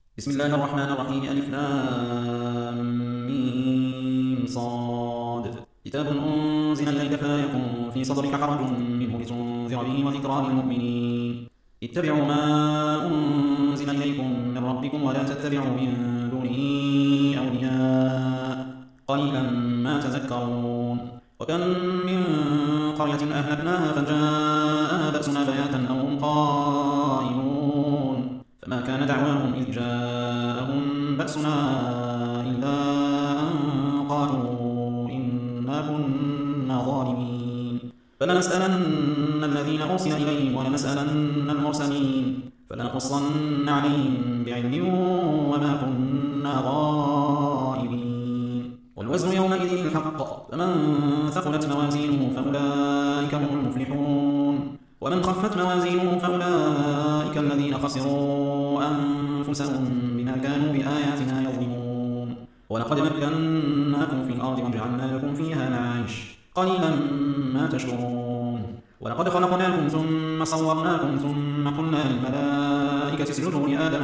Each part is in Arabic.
بسم الله الرحمن الرحيم. ألف لام ميم صاد. كتاب أنزل إليك فلا يكن في صدرك حرج منه لتنذر به وذكرى للمؤمنين. اتبعوا ما أنزل إليكم من ربكم ولا تتبعوا من دونه أولياء قليلا ما تذكرون. وكم من قرية أهلكناها فجاءها بأسنا بياتا أو هم قائلون فما كان دعواهم إذ جاءهم بأسنا إلا أن قالوا إنا كنا ظالمين. فلنسألن الذين أرسل إليهم ولنسألن المرسلين فلنقصن عليهم بعلم وما كنا غائبين. والوزن يومئذ الحق فمن ثقلت موازينه فأولئك هم المفلحون ومن خفت موازينه فأولئك الذين خسروا أنفسهم بما كانوا بآياتنا يظلمون. ولقد مكناكم في الأرض وجعلنا لكم فيها معايش قليلا ما تشكرون. ولقد خلقناكم ثم صورناكم ثم قلنا للملائكة اسجدوا لآدم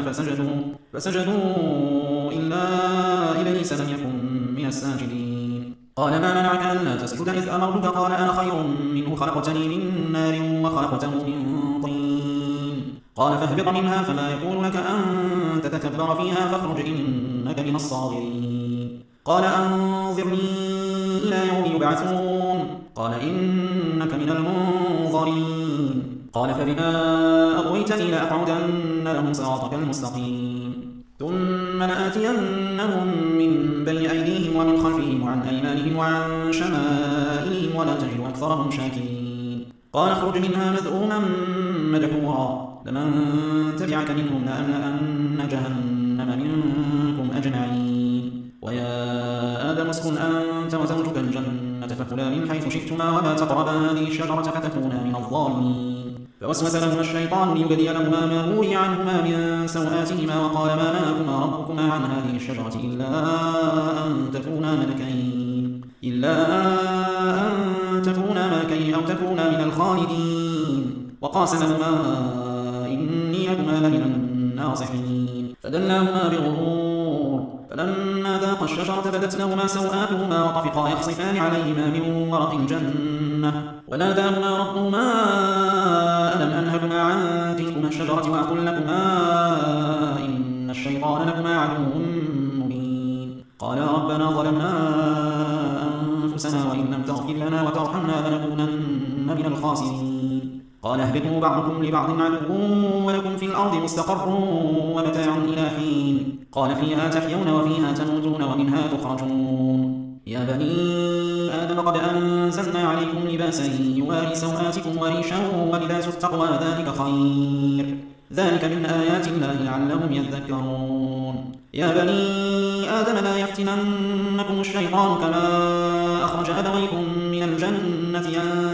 فسجدوا إلا إبليس لم يكن من الساجدين. قال ما منعك ألا تسجد إذ أمرتك؟ قال أنا خير منه خلقتني من نار وخلقته من طين. قال فاهبط منها فما يكون لك أن تتكبر فيها فاخرج إنك من الصاغرين. قال أنظرني إلى يوم يبعثون. قال إنك من المنظرين. قال فبما أغويتني لأقعدن لهم صراطك المستقيم ثم لآتينهم من بين أيديهم ومن خلفهم وعن أيمانهم وعن شمائلهم ولا تجد أكثرهم شاكرين. قال اخرج منها مذءوما مدحورا لمن تبعك منهم لأملأن جهنم منكم أجمعين. ويا آدم اسكن أنت وزوجك الجنة فكلا من حيث شئتما ولا تقربا هذه الشجرة فتكونا من الظالمين. فوسوس لهما الشيطان ليبدي لهما ما وري عنهما من سوآتهما وقال ما نهاكما ربكما عن هذه الشجرة إلا أن تكونا ملكين أو تكونا من الخالدين. وقاسمهما إني لكما لمن الناصحين. فدلاهما بغرور فلما ذاقا الشجرة بدت لهما سوآتهما وطفقا يخصفان عليهما من ورق الجنة وناداهما ربهما ألم أنهكما عن تلكما الشجرة وأقل لكما إن الشيطان لكما عدو مبين. قالا ربنا ظلمنا أنفسنا وإن لم تغفر لنا وترحمنا لنكونن من الخاسرين. قال اهبطوا بعضكم لبعض عدو ولكم في الأرض مستقر ومتاع إلى حين. قال فيها تحيون وفيها تموتون ومنها تخرجون. يا بني آدم قد أنزلنا عليكم لباسا يواري سوآتكم وريشا ولباس التقوى ذلك خير ذلك من آيات الله لعلهم يذكرون. يا بني آدم لا يفتننكم الشيطان كما أخرج أبويكم من الجنة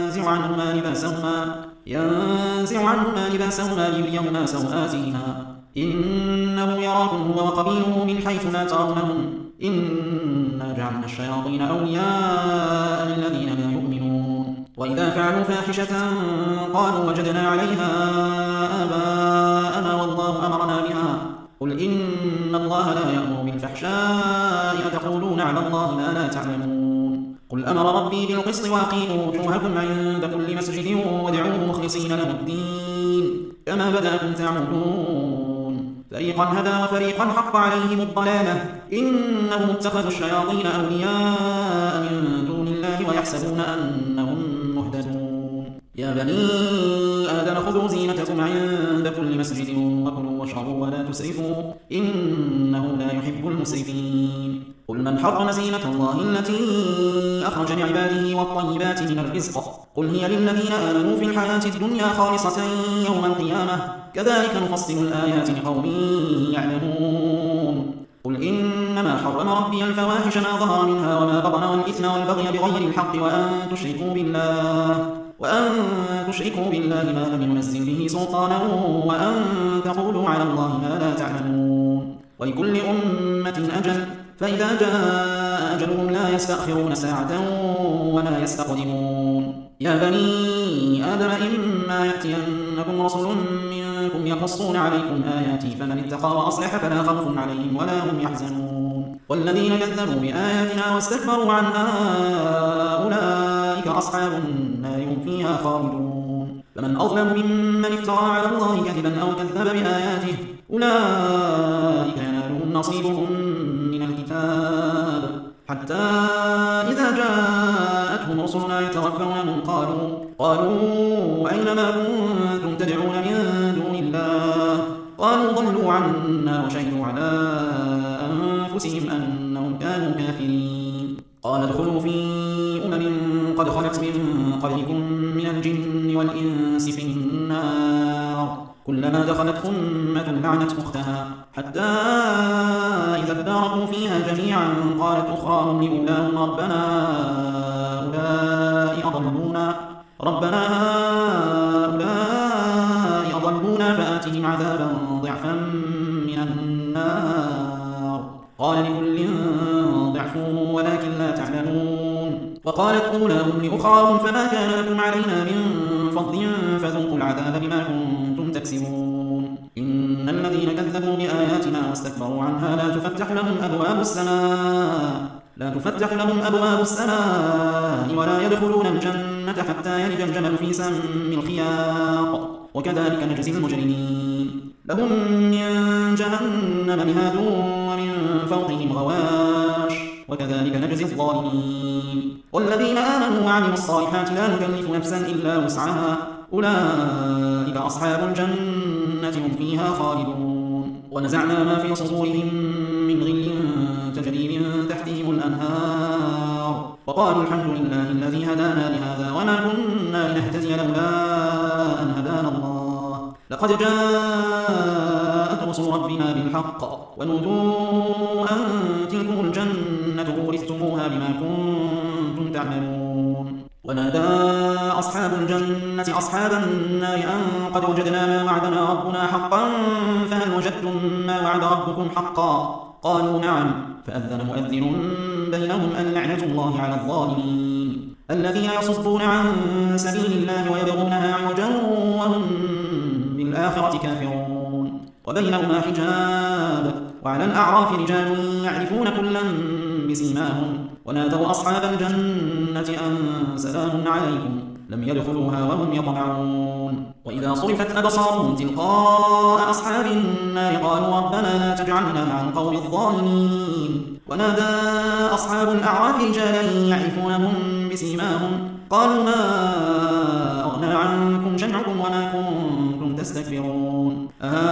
ينزع عنهما لباسهما ليريهما سوآتهما إنه يراكم هو وقبيله من حيث لا ترونهم إنا جعلنا الشياطين أولياء للذين لا يؤمنون. وإذا فعلوا فاحشة قالوا وجدنا عليها آباءنا والله أمرنا بها قل إن الله لا يأمر بالفحشاء أتقولون على الله ما لا تعلمون. قل أمر ربي بالقسط وأقيموا وجوهكم عند كل مسجد وادعوه مخلصين له الدين كما بدأكم تعملون. فريقا هدى وفريقا حق عليهم الضلالة إنهم اتخذوا الشياطين أولياء من دون الله ويحسبون أنهم مهتدون. يا بني آدم خذوا زينتكم عند كل مسجد وكلوا واشربوا ولا تسرفوا إنه لا يحب المسرفين. قل من حرم زينة الله التي أخرج لعباده والطيبات من الرزق قل هي للذين آمنوا في الحياة الدنيا خالصة يوم القيامة كذلك نفصل الآيات لقوم يعلمون. قل إنما حرم ربي الفواحش ما ظهر منها وما بطن والإثم والبغي بغير الحق وأن تشركوا بالله ما لم ينزل به سلطانا وأن تقولوا على الله ما لا تعلمون. ولكل أمة أجل فإذا جاء أجلهم لا يستأخرون ساعة ولا يستقدمون. يا بني آدم إما يأتينكم رسل منكم يقصون عليكم آياتي فمن اتقى وأصلح فلا خوف عليهم ولا هم يحزنون والذين كذبوا بآياتنا واستكبروا عنها أولئك أصحاب النار هم فيها خالدون فمن أظلم ممن افترى على الله كذبا أو كذب بآياته أولئك ينالهم نصيبهم من الكتاب حتى إذا جاءتهم رسلنا يتوفونهم قالوا أين ما كنتم تدعون من دون الله قالوا ضلوا عنا وشهدوا على أنفسهم أنهم كانوا كافرين قال ادخلوا في قد خلت من قبلكم من الجن والإنس في النار كلما دخلت أمة لعنت أختها حتى إذا اداركوا فيها جميعا قالت أخراهم لأولاهم ربنا هؤلاء أضلونا فآتهم عذابا ضعفا من النار قال لكل ضعف ولكن لا تعلمون وقالت أولاهم لأخراهم فما كان لكم علينا من فضل فذوقوا العذاب بما كنتم تكسبون إن الذين كذبوا بآياتنا واستكبروا عنها لا تفتح لهم أبواب السماء ولا يدخلون الجنة حتى يلج الجمل في سم الخياط وكذلك نجزي المجرمين لهم من جهنم مهاد ومن فوقهم غواش وكذلك نجزي الظالمين والذين آمنوا وعملوا الصالحات لا نكلف نفسا إلا وسعها أولئك أصحاب الجنة هم فيها خالدون ونزعنا ما في صدورهم من غل تجري من تحتهم الأنهار وقالوا الحمد لله الذي هدانا لهذا وما كنا لنهتدي لولا أن هدانا الله لقد جاءت رسل ربنا بالحق ونودوا أن تلكم الجنة أورثتموها بما كنتم تعملون ونادى أصحاب الجنة أصحاب النار أن قد وجدنا ما وعدنا ربنا حقا فهل وجدتم ما وعد ربكم حقا قالوا نعم فأذن مؤذن بينهم أن لعنة الله على الظالمين الذين يصدون عن سبيل الله ويبغونها عوجا وهم بالآخرة كافرون وبينهما حجاب وعلى الأعراف رجال يعرفون كلا بسيماهم ونادوا أصحاب الجنة أن سلام عليكم لم يدخلوها وهم يطمعون وإذا صرفت أبصارهم تلقاء أصحاب النار قالوا ربنا لا تجعلنا مع القوم الظالمين ونادى أصحاب الأعراف رجالا يعرفونهم بسيماهم قالوا ما أغنى عنكم جمعكم وما كنتم تستكبرون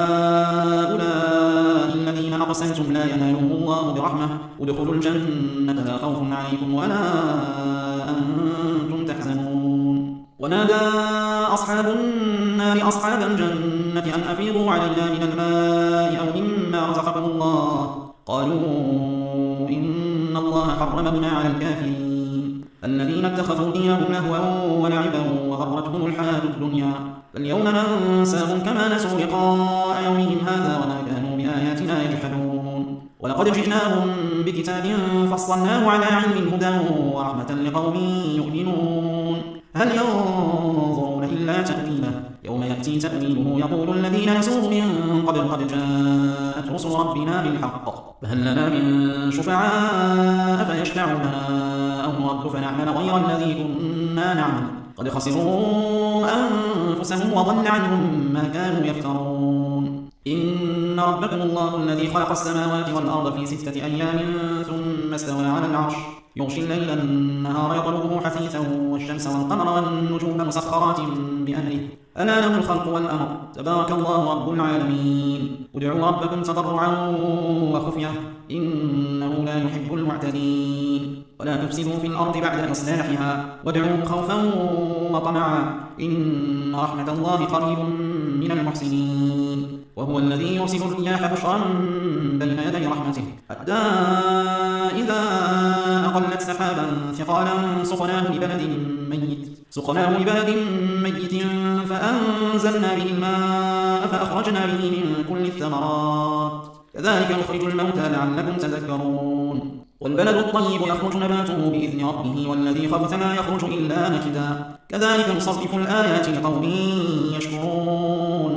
هؤلاء الذين أقسمتم لا ينالهم الله برحمة ادخلوا الجنة لا خوف عليكم ولا أنتم تحزنون ونادى أصحاب النار أصحاب الجنة أن أفيضوا علينا من الماء أو مما رزقكم الله قالوا إن الله حرمهما على الكافرين الذين اتخذوا دينهم لهوا ولعبا وغرتهم الحياة الدنيا فاليوم ننساهم كما نسوا لقاء يومهم هذا وما كانوا بآياتنا يجحدون ولقد جئناهم بكتاب فصلناه على علم هدى ورحمة لقوم يؤمنون هل ينظرون إلا تأويله يوم يأتي تأويله يقول الذين نسوه من قبل قد جاءت رسل ربنا بالحق فهل لنا من شفعاء فيشفعوا لنا أو نرد فنعمل غير الذي كنا نعمل قد خسروا أنفسهم وضل عنهم ما كانوا يفترون إن ربكم الله الذي خلق السماوات والأرض في 6 أيام ثم استوى على العرش يغشي الليل النهار يطلبه حثيثا والشمس والقمر والنجوم مسخرات بأمره ألا له الخلق والأمر تبارك الله رب العالمين ادعوا ربكم تضرعا وخفية إنه لا يحب المعتدين ولا تفسدوا في الأرض بعد إصلاحها وادعوه خوفا وطمعا إن رحمة الله قريب من المحسنين وهو الذي يرسل الرياح بشرا بين يدي رحمته حتى إذا أقلت سحابا ثقالا سقناه لبلد ميت فأنزلنا به الماء فأخرجنا به من كل الثمرات كذلك نخرج الموتى لعلكم تذكرون والبلد الطيب يخرج نباته بإذن ربه والذي خبث لا يخرج إلا نكدا كذلك نصرف الآيات لقوم يشكرون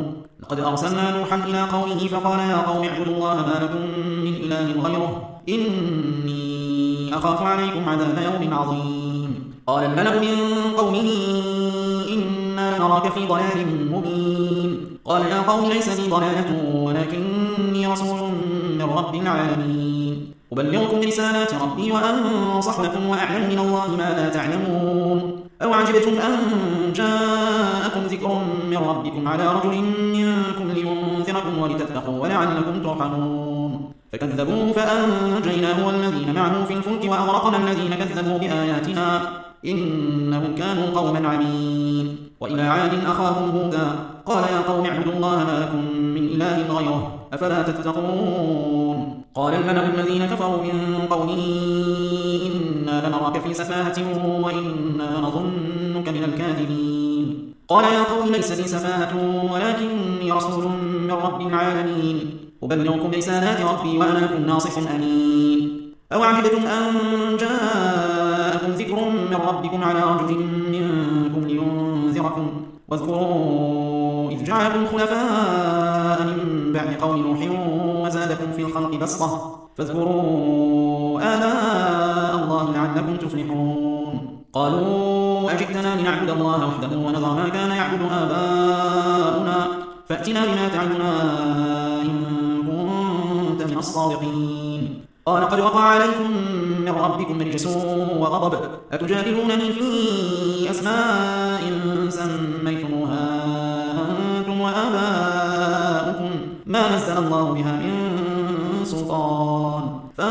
لقد أرسلنا نوحا إلى قومه فقال يا قوم اعبدوا الله ما لكم من إله غيره إني أخاف عليكم عذاب يوم عظيم. قال الملأ من قومه إنا لنراك في ضلال مبين. قال يا قوم ليس بي ضلالة ولكني رسول من رب العالمين أبلغكم رسالات ربي وأنصح لكم وأعلم من الله ما لا تعلمون. أو عجبتم أن جاءكم ذكر من ربكم على رجل منكم لينذركم ولتتقوا ولعلكم ترحمون. فكذبوه فأنجيناه والذين معه في الفلك وأغرقنا الذين كذبوا بآياتنا إنهم كانوا قوما عمين. وإلى عاد أخاهم هودا قال يا قوم اعبدوا الله ما لكم من إله غيره أفلا تتقون. قال الملأ الذين كفروا من قومه إنا لنراك في سفاهة وإنا لنظنك من الكاذبين. قال يا قوم ليس لي سفاهة ولكني رسول من رب العالمين أبلغكم رسالات ربي وأنا لكم ناصح أمين. أو عجبتم أن جاءكم ذكر من ربكم على رجل منكم لينذركم واذكروا إذ جعلكم خلفاء من بعد قوم نوح وزادكم في الخلق بسطة فاذكروا آلاء الله لعلكم تفلحون. قالوا أجئتنا لنعبد الله وحده ونذر ما كان يعبد آباؤنا فأتنا بما تعدنا إن كنت من الصادقين. قال قد وقع عليكم من ربكم رجس وغضب أتجادلونني في أسماء سميتموها أنتم وآباؤكم ما نزل الله بها من سلطان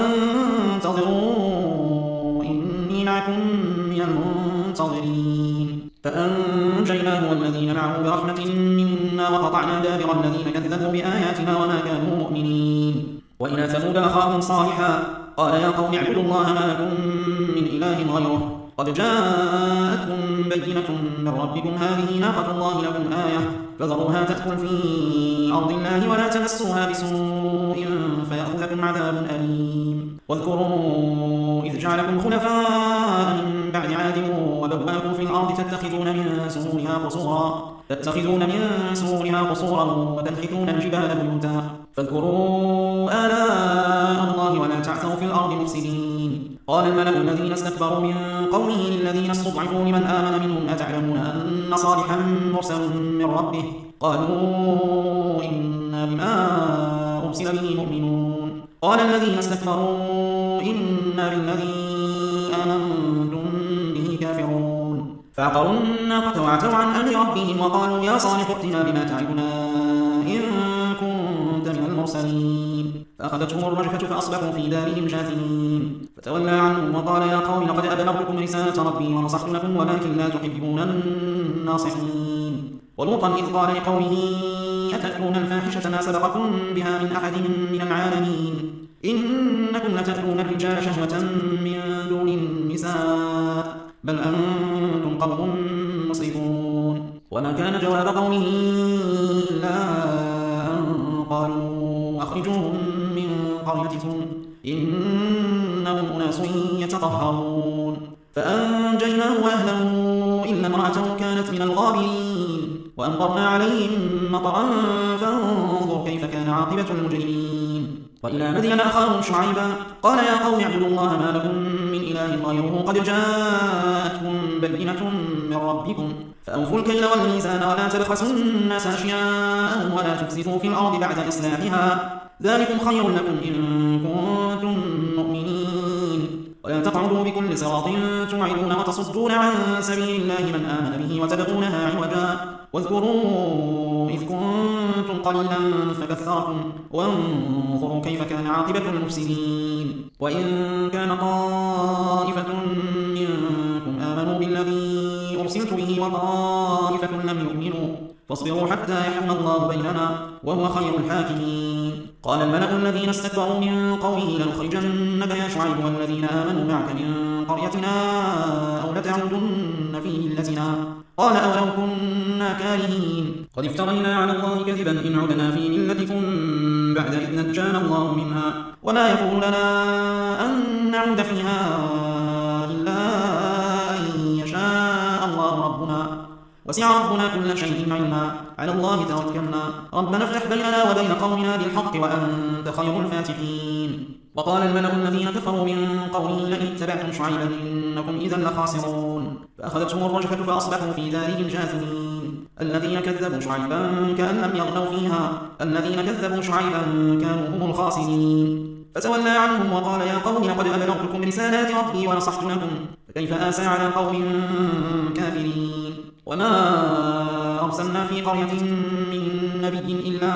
فانتظروا إني معكم من المنتظرين. فأنجيناه والذين معه برحمة منا وقطعنا دابر الذين كذبوا بآياتنا وما كانوا مؤمنين. وإلى ثمود أخاهم صالحا قال يا قوم اعبدوا الله ما لكم من إله غيره قد جاءتكم بينة من ربكم هذه ناقة الله لكم آية فذروها تأكل في أرض الله ولا تمسوها بسوء فيأخذكم عذاب أليم. واذكروا إذ جعلكم خلفاء من بعد عاد وبوأكم في الأرض تتخذون من سهولها قصورا وتنحتون الجبال بيوتا فاذكروا آلاء الله ولا تعثوا في الأرض مفسدين. قال الملأ الذين استكبروا من قومه للذين استضعفوا لمن آمن منهم أتعلمون أن صالحا مرسل من ربه قالوا إنا بما أرسل به مؤمنون. قال الذين استكبروا إنا بالذي آمنتم به كافرون. فعقروا الناقة وعتوا عن أمر ربهم وقالوا يا صالح ائتنا بما تعدنا إن كنت من المرسلين. فأخذتهم الرجفة فأصبحوا في دارهم جاثمين. فتولى عنهم وقال يا قوم لقد أبلغتكم رسالة ربي ونصحت لكم ولكن لا تحبون الناصحين. ولوطا إذ قال لقومه أتأتون الفاحشة ما سبقكم بها من أحد من العالمين إنكم لتأتون الرجال شهوة من دون النساء بل أنتم قوم مسرفون. وما كان جواب قومه إلا أن قالوا أخرجوهم من قريتكم إنهم أناس يتطهرون. فأنجيناه وأهله إلا امرأته كانت من الغابرين وأمطرنا عليهم مطرا فانظر كيف كان عاقبة المجرمين. وإلى مدين أخاهم شعيبا قال يا قوم اعبدوا الله ما لكم من إله غيره قد جاءتكم بينة من ربكم فأوفوا الكيل والميزان ولا تبخسوا الناس أشياءهم ولا تفسدوا في الأرض بعد إصلاحها ذلكم خير لكم إن كنتم مؤمنين. ولا تقعدوا بكل صراط توعدون وتصدون عن سبيل الله من آمن به وتبغونها عوجا واذكروا إذ كنتم قليلا فكثركم وانظروا كيف كان عاقبة المفسدين. وإن كان طائفة منكم آمنوا بالذي أرسلت به وطائفة لم يؤمنوا فاصبروا حتى يحكم الله بيننا وهو خير الحاكمين. قال الملأ الذين استكبروا من قومه لنخرجنك يا شعيب والذين آمنوا معك من قريتنا أو لتعودن في ملتنا قال أولو كنا كارهين قد افترينا على الله كذبا إن عدنا في ملتكم بعد إذ نجانا الله منها وما يكون لنا أن نعود فيها إلا أن يشاء الله ربنا وسع ربنا كل شيء علما على الله توكلنا ربنا افتح بيننا وبين قومنا بالحق وأنت خير الفاتحين. وقال الملأ الذين كفروا من قومه لئن اتبعتم شعيبا إنكم إذا لخاسرون فأخذتهم الرجفة فأصبحوا في دارهم جاثمين. الذين كذبوا شعيبا كأن لم يغنوا فيها الذين كذبوا شعيبا كانوا هم الخاسرين. فتولى عنهم وقال يا قوم لقد أبلغتكم رسالات ربي ونصحت لكم فكيف آسى على قوم كافرين. وما أرسلنا في قرية من نبي إلا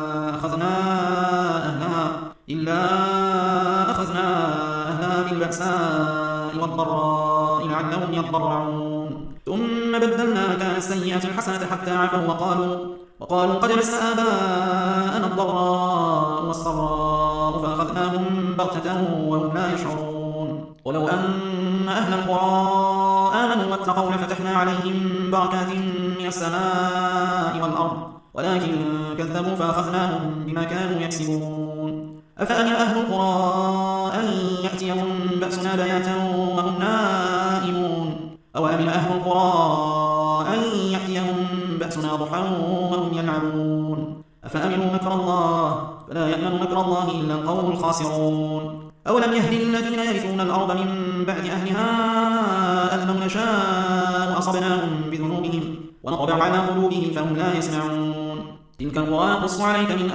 أخذنا أهلها بالبأساء والضراء لعلهم يضرعون ثم بدلنا مكان السيئة الحسنة حتى عفوا وقالوا قد مس آباءنا الضراء والسراء فأخذناهم بغتة وهم لا يشعرون. ولو أن أهل القرى آمنوا واتقوا لفتحنا عليهم بركات من السماء والأرض ولكن كذبوا فأخذناهم بما كانوا يكسبون. أفأمن أهل القرى أن يأتيهم بأسنا بياتا وهم نائمون أو أمن أهل القرى أن يأتيهم بأسنا ضحى وهم يلعبون. أفأمنوا مكر الله فلا يأمن مكر الله إلا القوم الخاسرون. أولم يهد للذين يرثون الأرض من بعد أهلها أن لو نشاء أصبناهم بذنوبهم ونطبع على قلوبهم فهم لا يسمعون. تلك القرى نقص عليك من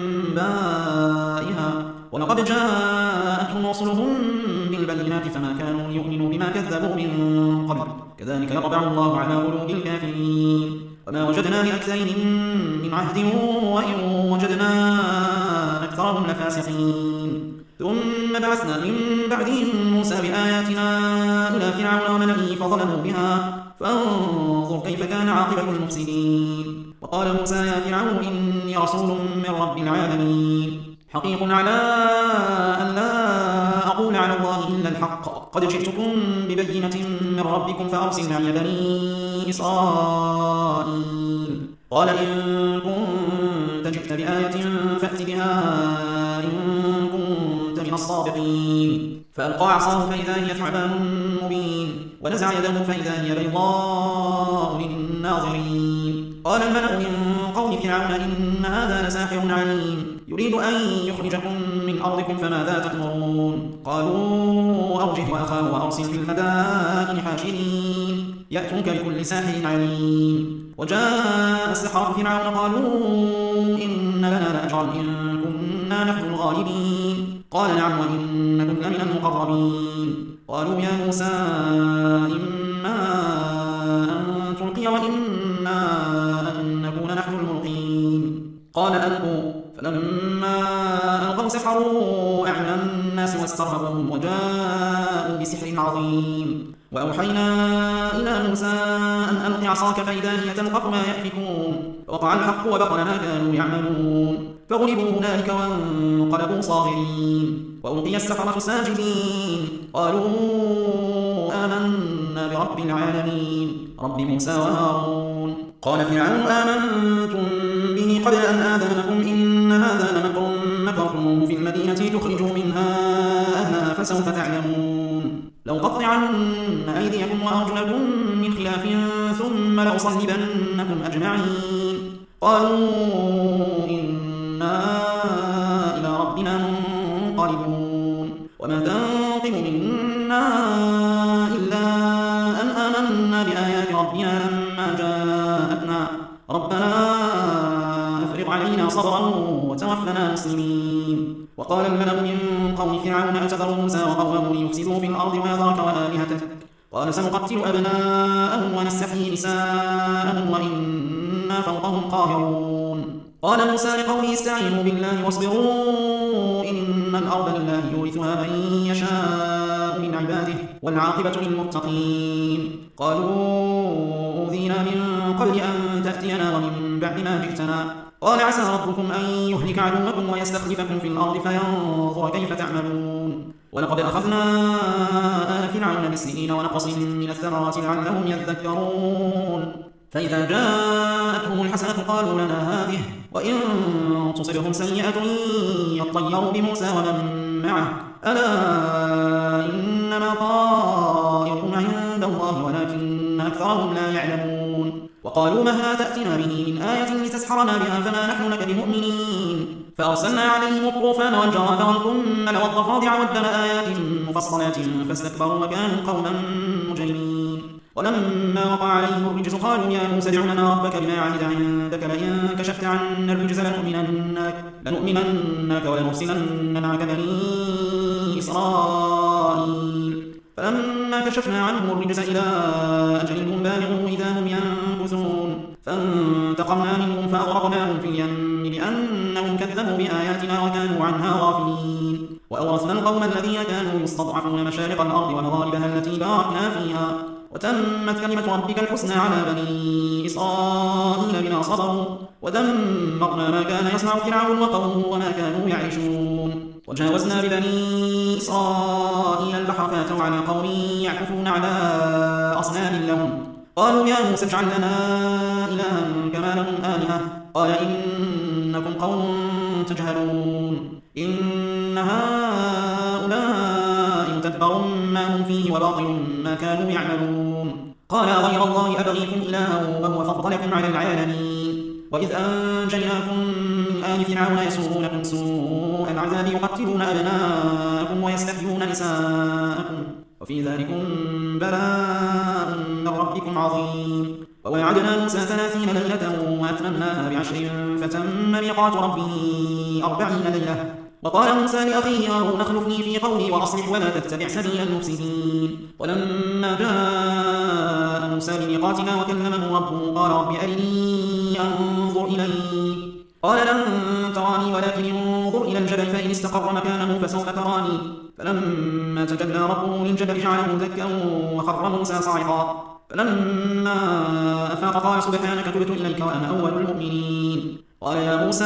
أنبائها ولقد جاءتهم رسلهم بالبينات فما كانوا ليؤمنوا بما كذبوا من قبل كذلك يطبع الله على قلوب الكافرين. وما وجدنا لأكثرهم من عهد وإن وجدنا أكثرهم لفاسقين. ثم بعثنا من بعدهم موسى بآياتنا إلى فرعون وملئه فظلموا بها فانظر كيف كان عاقبة المفسدين. وقال موسى يا فرعون إني رسول من رب العالمين حقيق على أن لا أقول على الله إلا الحق قد جئتكم ببينة من ربكم فأرسل معي بني إسرائيل. قال إن كنت جئت بآية فأت بها إن كنت من الصادقين. فألقى عصاه فإذا هي ثعبان مبين ونزع يده فإذا هي بيضاء للناظرين. قال الملأ من قوم فرعون إن هذا لساحر عليم يريد أن يخرجكم من أرضكم فماذا تأمرون. قالوا أرجه وأخاه وأرسل في المدائن حاشرين يأتوك بكل ساحر عليم. وجاء السحرة فرعون قالوا إن لنا لأجرا إن كنا نحن الغالبين. قال نعم وإنكم لمن المقربين. قالوا يا موسى إما أن تلقي وإما أن نكون نحن الملقين. قال ألقوا فلما ألقوا سحروا أعين الناس واسترهبوهم وجاءوا بسحر عظيم. وأوحينا إلى موسى أن ألق عصاك فإذا هي تلقف ما يأفكون فوقع الحق وبطل ما كانوا يعملون فغلبوا هنالك وانقلبوا صاغرين. وألقي السحرة ساجدين قالوا آمنا برب العالمين رب موسى وهارون. قال فرعون آمنتم به قبل أن آذن لكم إن هذا لمكر مكرتموه في المدينة تخرجوا منها أهلها فسوف تعلمون. لأقطعن أيديكم وأرجلكم من خلاف ثم لأصلبنكم أجمعين. قالوا إنا إلى ربنا منقلبون. وما تنقم منا إلا أن آمنا بآيات ربنا لما جاءتنا ربنا أفرغ علينا صبرا وتوفنا مسلمين. وقال الملأ من قوم فرعون أتذر موسى وقومه ليفسدوا في الأرض ويذرك وآلهتك قال سنقتل أبناءهم ونستحيي نساءهم وإنا فوقهم قاهرون. قال موسى لقومه استعينوا بالله واصبروا إن الأرض لله يورثها من يشاء من عباده والعاقبة للمتقين. قالوا أوذينا من قبل أن تأتينا ومن بعد ما جئتنا قال عسى ربكم أن يهلك عدوكم ويستخلفكم في الأرض فينظر كيف تعملون. ولقد أخذنا آل فرعون بالسنين ونقص من الثمرات لعلهم يذكرون. فإذا جاءتهم الحسنة قالوا لنا هذه وإن تصبهم سيئة يطيروا بموسى ومن معه ألا إنما طائرهم عند الله ولكن أكثرهم لا يعلمون. وقالوا مهما تأتنا به من آية لتسحرنا بها فما نحن لك بمؤمنين فأرسلنا عليهم الطوفان والجراد والقمل والضفادع والدم آيات مفصلات فاستكبروا وكانوا قوما مجرمين ولما وقع عليهم الرجز قالوا يا موسى ادع لنا ربك بما عهد عندك لئن كشفت عنا الرجز لنؤمنن ولنرسلن معك بني إسرائيل فلما كشفنا عنهم الرجز إلى أجل هم بالغوا إذا هم ينكثون فانتقمنا منهم فأغرقناهم في اليم بأنهم كذبوا بآياتنا وكانوا عنها غافلين وأورثنا القوم الذين كانوا يستضعفون مشارق الأرض ومغاربها التي باركنا فيها وتمت كلمة ربك الحسنى على بني إسرائيل بما صبروا ودمرنا ما كان يصنع فرعون وقومه وما كانوا يعيشون وجاوزنا ببني إسرائيل البحر فاتوا على قوم يعكفون على أصنام لهم قالوا يا موسى اجعل لنا إلها كما لهم آلهة قال إنكم قوم تجهلون إن هؤلاء متبر ما هم فيه وباطل ما كانوا يعملون قال غير الله أبغيكم إلها وهو فضلكم على العالمين وإذ أنجيناكم من آل فرعون يسومونكم سوء العذاب يقتلون أبناءكم ويستحيون نساءكم وفي ذلكم بلاء من ربكم عظيم ووعدنا موسى 30 ليلة وأتممناها ب10 فتم ميقات ربه 40 ليلة وقال موسى لأخيه هارون اخلفني في قومي وأصلح ولا تتبع سبيل المفسدين ولما جاء موسى لميقاتنا وكلمه ربه قال رب أرني أنظر إليك قال لن تراني ولكن انظر إلى الجبل فإن استقر مكانه فسوف تراني فلما تجلى ربه للجبل جعله دكا وخر موسى صاعقا فلما أفاق قال سبحانك تبت إليك وأنا أول المؤمنين قال يا موسى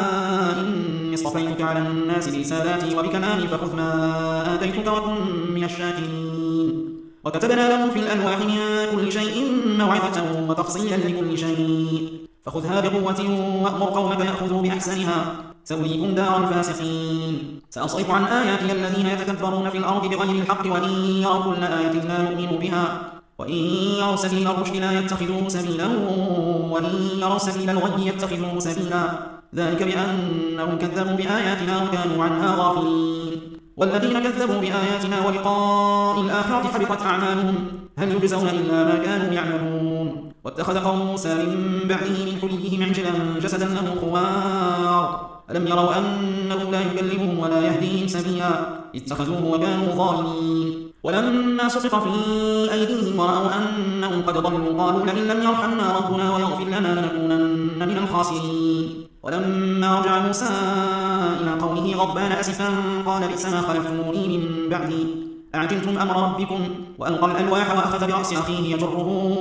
إني اصطفيتك على الناس برسالاتي وبكلامي فخذ ما آتيتك وكن من الشاكرين وكتبنا له في الألواح من كل شيء موعظة وتفصيلا لكل شيء فخذها بقوة وأمر قومك يأخذوا بأحسنها سأريكم دار الفاسقين سأصرف عن آياتي الذين يتكبرون في الأرض بغير الحق وإن يروا كل آية لا يؤمنوا بها وإن يروا سبيل الرشد لا يتخذوه سبيلا وإن يروا سبيل الغي يتخذوه سبيلا ذلك بأنهم كذبوا بآياتنا وكانوا عنها غافلين والذين كذبوا بآياتنا ولقاء الآخرة حبطت أعمالهم هل يجزون إلا ما كانوا يعملون واتخذ قوم موسى من بعده من حليهم عجلا جسدا له خوار ألم يروا أنه لا يكلمهم ولا يهديهم سبيلا اتخذوه وكانوا ظالمين ولما سقط في أيديهم ورأوا أنهم قد ضلوا قالوا لئن لم يرحمنا ربنا ويغفر لنا لنكونن من الخاسرين ولما رجع موسى إلى قومه غضبان أسفا قال بئس ما خلفتموني من بعدي أعجلتم أمر ربكم وألقى الألواح وأخذ برأس أخيه يجره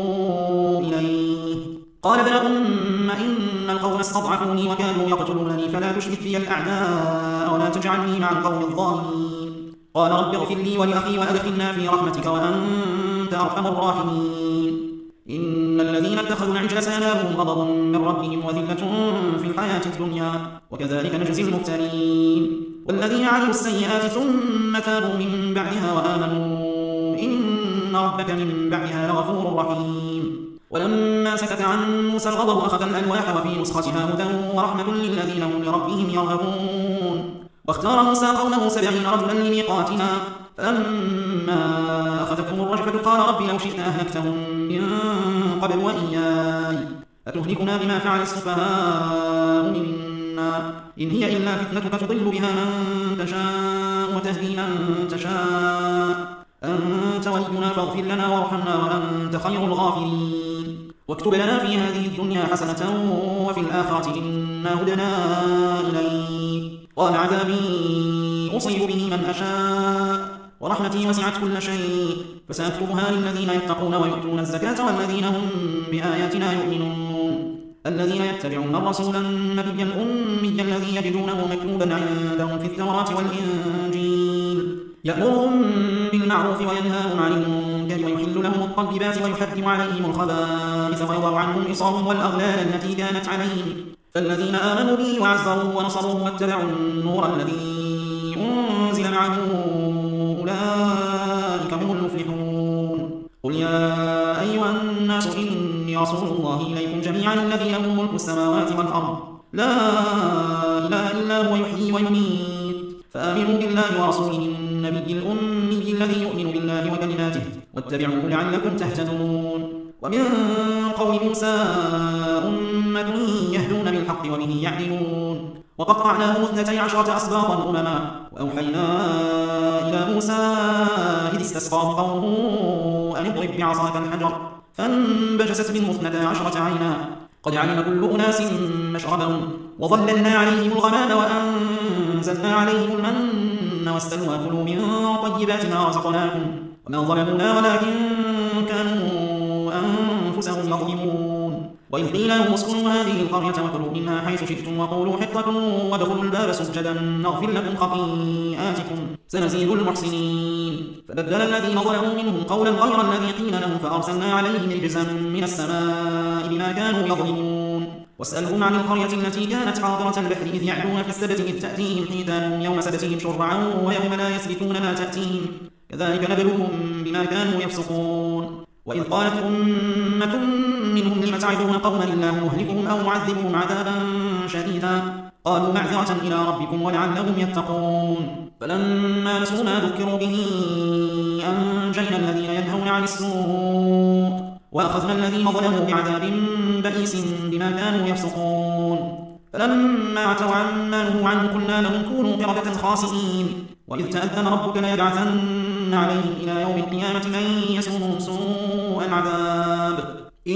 إليه قال ابن أم إن القوم استضعفوني وكانوا يقتلونني فلا تشمت بي الأعداء ولا تجعلني مع القوم الظالمين قال رب اغفر لي ولأخي وأدخلنا في رحمتك وأنت أرحم الراحمين إن الذين اتخذوا العجل سينالهم غضب من ربهم وذلة في الحياة الدنيا وكذلك نجزي المفترين والذين عملوا السيئات ثم تابوا من بعدها وآمنوا إن ربك من بعدها لغفور رحيم ولما سكت عن موسى الغضب أخذ الألواح وفي نسختها هدى ورحمة للذين هم لربهم يرهبون واختار موسى قومه 70 رجلا لميقاتنا فلما أخذتهم الرجفة قال رب لو شئت أهلكتهم من قبل وإياي أتهلكنا بما فعل السفهاء منا إن هي إلا فتنتك تضل بها من تشاء وتهدي من تشاء أنت ولينا فاغفر لنا وارحمنا وأنت خير الغافرين واكتب لنا في هذه الدنيا حسنة وفي الآخرة إنا هدنا إليك قال عذابي أصيب به من أشاء ورحمتي وسعت كل شيء فسأكتبها للذين يتقون ويؤتون الزكاة والذين هم بآياتنا يؤمنون الذين يتبعون الرسول النبي الأمي الذي يجدونه مكتوبا عندهم في التوراة والإنجيل يأمرهم بالمعروف وينهاهم عن المنكر ويحل لهم الطيبات ويحرم عليهم الخبائث ويضع عنهم إصرهم والأغلال التي كانت عليهم فالذين آمنوا به وعزروه ونصروه واتبعوا النور الذي أنزل معه أولئك هم المفلحون قل يا أيها الناس إني رسول الله إليكم جميعا الذي له ملك السماوات والأرض لا إله إلا هو يحيي ويميت فآمنوا بالله ورسوله النبي الأمي الذي يؤمن بالله وكلماته واتبعوه لعلكم تهتدون ومن قوم موسى أمة يهدون بالحق وبه يعدلون وقطعناهم 12 أسباطا أمما وأوحينا إلى موسى إذ استسقاه قومه أن اضرب بعصاك الحجر فانبجست منه 12 عينا قد علم كل أناس مشربهم وظللنا عليهم الغمام وأنزلنا عليهم المن والسلوى كلوا من طيبات ما رزقناكم وما ظلمونا ولكن كانوا أنفسهم يظلمون وإذ قيل لهم اسكنوا هذه القرية وكلوا منها حيث شئتم وقولوا حطة وادخلوا الباب سجدا نغفر لكم خطيئاتكم سنزيد المحسنين فبدل الذين ظلموا منهم قولا غير الذي قيل لهم فأرسلنا عليهم رجزا من السماء بما كانوا يظلمون واسألهم عن القرية التي كانت حاضرة البحر إذ يعدون في السبت إذ تأتيهم حيتانهم يوم سبتهم شرعا ويوم لا يسبتون ما تأتيهم كذلك نبلوهم بما كانوا يفسقون وإذ قالت أمة منهم لم تعظون قوما الله مهلكهم أو معذبهم عذابا شديدا قالوا معذرة إلى ربكم ولعلهم يتقون فلما نسوا ما ذكروا به أنجينا الذين ينهون عن السوء وأخذنا الذين ظلموا بعذاب بئيس بما كانوا يفسقون فلما عتوا عما نهوا عنه قلنا لهم كونوا قردة خاسئين وإذ تأذن ربك ليبعثن عليهم إلى يوم القيامة من يسومهم سوء العذاب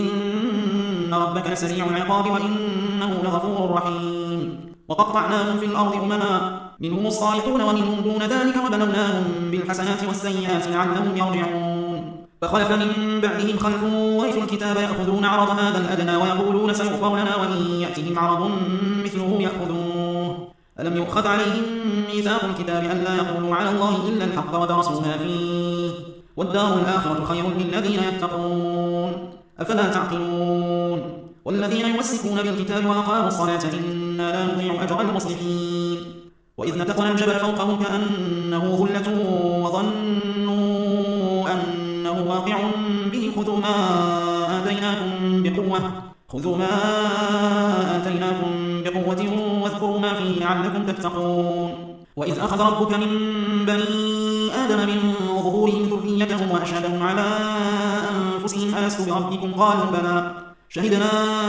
إن ربك لسريع العقاب وإنه لغفور رحيم وقطعناهم في الأرض أمما منهم الصالحون ومنهم دون ذلك وبلوناهم بالحسنات والسيئات لعلهم يرجعون فخلف من بعدهم خلف ورثوا الكتاب يأخذون عرض هذا الأدنى ويقولون سيغفر لنا وإن يأتهم عرض مثله يأخذوه ألم يؤخذ عليهم ميثاق الكتاب ألا يقولوا على الله إلا الحق ودرسوا ما فيه والدار الآخرة خير للذين يتقون أفلا تعقلون والذين يمسكون بالكتاب وأقاموا الصلاة إنا لا نضيع أجر المصلحين وإذ نتقنا الجبل فوقهم كأنه ظلة وظنوا أنه واقع به خذوا ما آتيناكم بقوة واذكروا ما فيه لعلكم تتقون وإذ أخذ ربك من بني آدم من ظهورهم ذريتهم وأشهدهم على أنفسهم ألست بربكم قالوا بلى شهدنا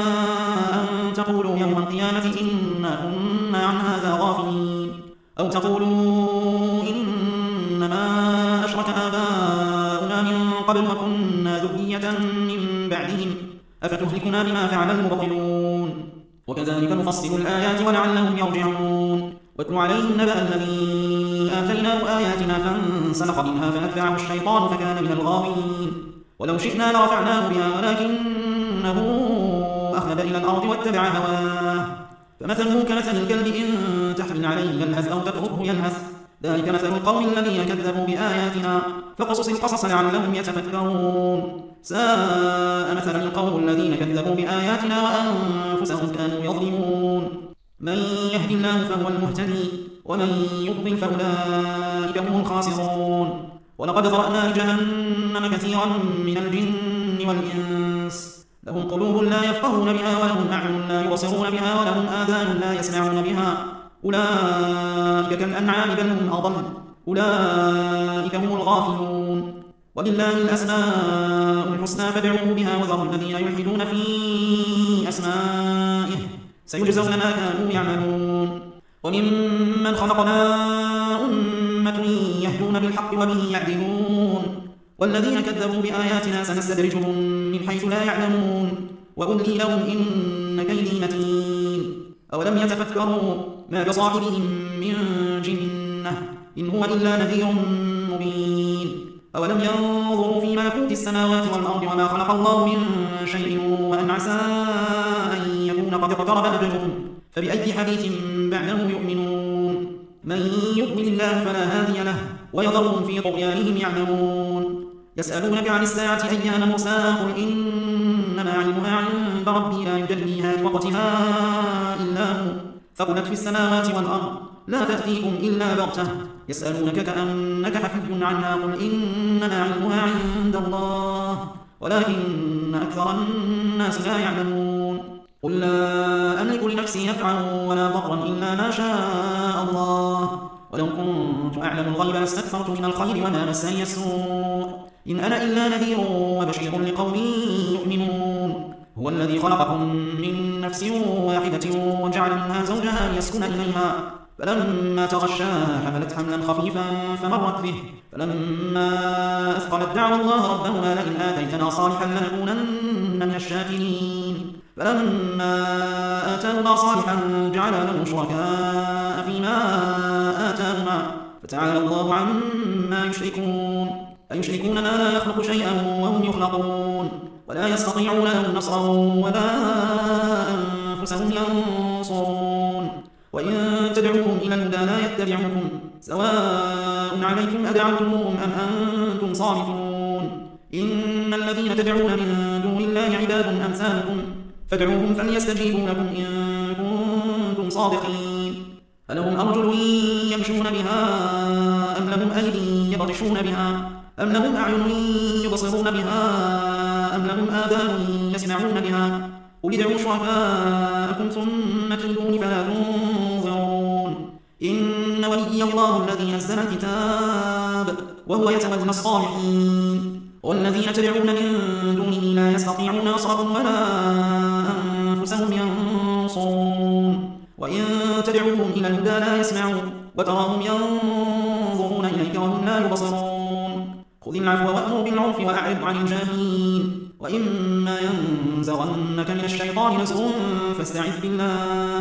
أن تقولوا يوم القيامة إنا كنا عن هذا غافلين أو تقولوا إنما أشرك آباؤنا من قبل وكنا ذرية من بعدهم أفتهلكنا بما فعل المبطلون وكذلك نفصل الآيات ولعلهم يرجعون واتل عليهم نبأ الذي آتيناه آياتنا فانسلخ منها فأتبعه الشيطان فكان من الغاوين ولو شئنا لرفعناه بها ولكنه أخلد إلى الأرض واتبع هواه فمثله كمثل الكلب إن تحمل عليه يلهث أو تتركه يلهث ذلك مثل القوم الذين كذبوا بآياتنا فقصص القصص لعلهم يتفكرون ساء مثلا القوم الذين كذبوا بآياتنا وأنفسهم كانوا يظلمون من يهد الله فهو المهتدي ومن يضلل فأولئك هم الخاسرون ولقد ذرأنا لجهنم كثيرا من الجن والإنس لهم قلوب لا يفقهون بها ولهم أعين لا يبصرون بها ولهم آذان لا يسمعون بها أولئك كالأنعام بل هم أضل أولئك هم الغافلون ولله الأسماء الحسنى فادعوه بها وذروا الذين يلحدون في أسمائه سيجزون ما كانوا يعملون وممن خلقنا أمة يهدون بالحق وبه يعدلون والذين كذبوا بآياتنا سنستدرجهم من حيث لا يعلمون وأملي لهم إن كيدي متين أولم يتفكروا ما بصاحبهم من جنة إن هو إلا نذير مبين أولم ينظروا في ملكوت السماوات والأرض وما خلق الله من شيء وأن عسى أن يكون قد اقترب أجلهم فبأي حديث بعده يؤمنون من يؤمن الله فلا هادي له ويذرهم في طغيانهم يعمهون يسألونك عن الساعة أيان مرساها قل إنما علمها عند ربي لا يجليها لوقتها إلا هو ثقلت في السماوات والأرض لا تأتيكم إلا بغتة يسألونك كأنك حفي عنها قل إنما علمها عند الله ولكن أكثر الناس لا يعلمون. قل لا أملك لنفسي نفعا ولا ضرا إلا ما شاء الله، ولو كنت أعلم الغيب لاستكثرت من الخير وما مسني السوء، إن أنا إلا نذير وبشير لقوم يؤمنون. هو الذي خلقكم من نفس واحدة وجعل منها زوجها ليسكن إليها، فلما تغشاها حملت حملا خفيفا فمرت به، فلما أثقلت دعوا الله ربهما لئن آتيتنا صالحا لنكونن من الشاكرين، فلما آتاهما صالحا جعلا له شركاء فيما آتاهما، فتعالى الله عما يشركون. أيشركون ما لا يخلق شيئا وهم يخلقون، ولا يستطيعون لهم نصرا ولا أنفسهم ينصرون. وإن تدعوهم إلى الهدى لا يتبعوكم، سواء عليكم أدعوتموهم أم أنتم صامتون. إن الذين تدعون من دون الله عباد أمثالكم، فادعوهم فليستجيبوا لكم إن كنتم صادقين. ألهم أرجل يمشون بها أم لهم أيدي يبطشون بها، أم لهم أعين يبصرون بها أم لهم آذان يسمعون بها، قل ادعوا شركاءكم ثم كيدون فلا تنظرون. إن وليي الله الذي نزل الكتاب وهو يتولى الصالحين، والذين تدعون من دونه لا يستطيعون نصركم ولا أنفسهم ينصرون. وإن تدعوهم إلى الهدى لا يسمعون، وتراهم ينظرون إليك وهم لا يبصرون. خذ العفو وأمر بالعرف وأعرض عن الجاهلين، وإما ينزغنك من الشيطان نزغ فاستعذ بالله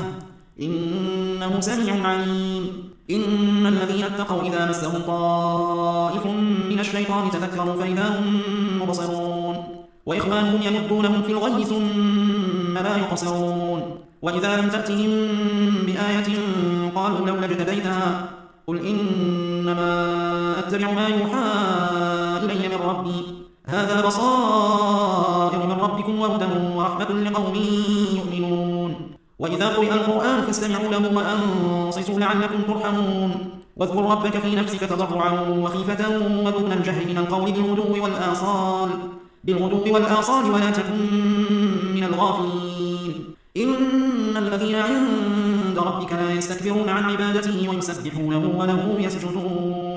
إنه سميع عليم. إن الذين اتقوا إذا مسهم طائف من الشيطان تذكروا فإذا هم مبصرون، وإخوانهم يمدونهم في الغي ثم لا يقصرون. وإذا لم تأتهم بآية قالوا لولا اجتبيتها، قل إنما أتبع ما يوحى إلي من ربي، هذا بصائر من ربكم وهدى ورحمة لقوم يؤمنون. وإذا قرئ القرآن فاستمعوا له وأنصتوا لعلكم ترحمون. واذكر ربك في نفسك تضرعا وخيفة ودون الجهر من القول بالغدو والآصال ولا تكن من الغافلين. إن الذين عند ربك لا يستكبرون عن عبادته ويسبحونه وله يسجدون.